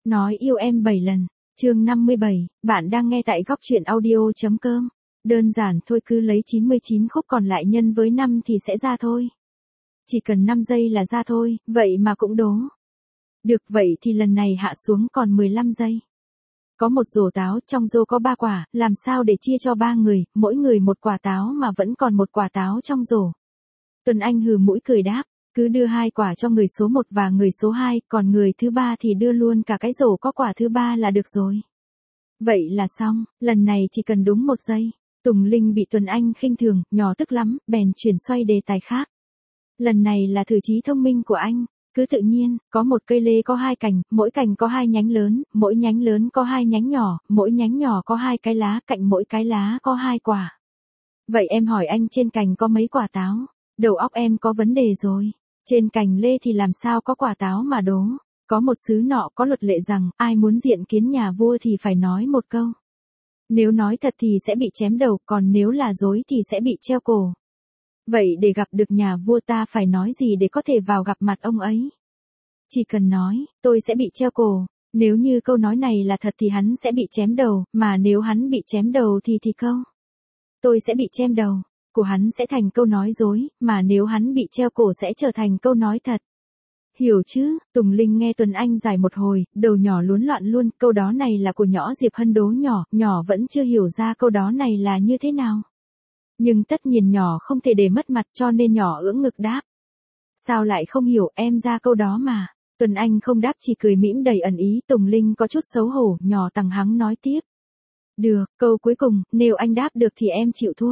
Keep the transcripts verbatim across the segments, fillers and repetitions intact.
Nói yêu em bảy lần, chương năm mươi bảy, bạn đang nghe tại góc truyện audio.com. Đơn giản thôi, cứ lấy chín mươi chín khúc còn lại nhân với năm thì sẽ ra thôi. Chỉ cần năm giây là ra thôi, vậy mà cũng đố. Được, vậy thì lần này hạ xuống còn mười lăm giây. Có một rổ táo, trong rổ có ba quả, làm sao để chia cho ba người, mỗi người một quả táo mà vẫn còn một quả táo trong rổ. Tuấn Anh hừ mũi cười đáp, cứ đưa hai quả cho người số một và người số hai, còn người thứ ba thì đưa luôn cả cái rổ có quả thứ ba là được rồi. Vậy là xong, lần này chỉ cần đúng một giây. Tùng Linh bị Tuấn Anh khinh thường, nhỏ tức lắm, bèn chuyển xoay đề tài khác. Lần này là thử trí thông minh của anh. Cứ tự nhiên, có một cây lê có hai cành, mỗi cành có hai nhánh lớn, mỗi nhánh lớn có hai nhánh nhỏ, mỗi nhánh nhỏ có hai cái lá, cạnh mỗi cái lá có hai quả. Vậy em hỏi anh trên cành có mấy quả táo? Đầu óc em có vấn đề rồi. Trên cành lê thì làm sao có quả táo mà đố? Có một xứ nọ có luật lệ rằng, ai muốn diện kiến nhà vua thì phải nói một câu. Nếu nói thật thì sẽ bị chém đầu, còn nếu là dối thì sẽ bị treo cổ. Vậy để gặp được nhà vua ta phải nói gì để có thể vào gặp mặt ông ấy? Chỉ cần nói, tôi sẽ bị treo cổ. Nếu như câu nói này là thật thì hắn sẽ bị chém đầu, mà nếu hắn bị chém đầu thì thì câu tôi sẽ bị chém đầu của hắn sẽ thành câu nói dối, mà nếu hắn bị treo cổ sẽ trở thành câu nói thật. Hiểu chứ? Tùng Linh nghe Tuấn Anh giải một hồi, đầu nhỏ luống loạn luôn, câu đó này là của nhỏ Diệp Hân đố nhỏ, nhỏ vẫn chưa hiểu ra câu đó này là như thế nào. Nhưng tất nhiên nhỏ không thể để mất mặt cho nên nhỏ ưỡn ngực đáp. Sao lại không hiểu, em ra câu đó mà. Tuấn Anh không đáp chỉ cười mỉm đầy ẩn ý. Tùng Linh có chút xấu hổ, nhỏ tằng hắng nói tiếp. Được, câu cuối cùng, nếu anh đáp được thì em chịu thua.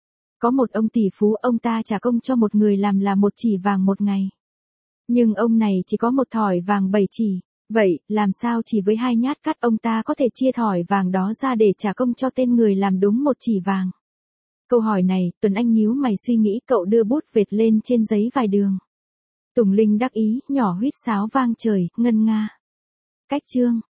Có một ông tỷ phú, ông ta trả công cho một người làm là một chỉ vàng một ngày. Nhưng ông này chỉ có một thỏi vàng bảy chỉ. Vậy, làm sao chỉ với hai nhát cắt ông ta có thể chia thỏi vàng đó ra để trả công cho tên người làm đúng một chỉ vàng? Câu hỏi này, Tuấn Anh nhíu mày suy nghĩ, cậu đưa bút vệt lên trên giấy vài đường. Tùng Linh đắc ý, nhỏ huýt sáo vang trời, ngân nga. Cách chương.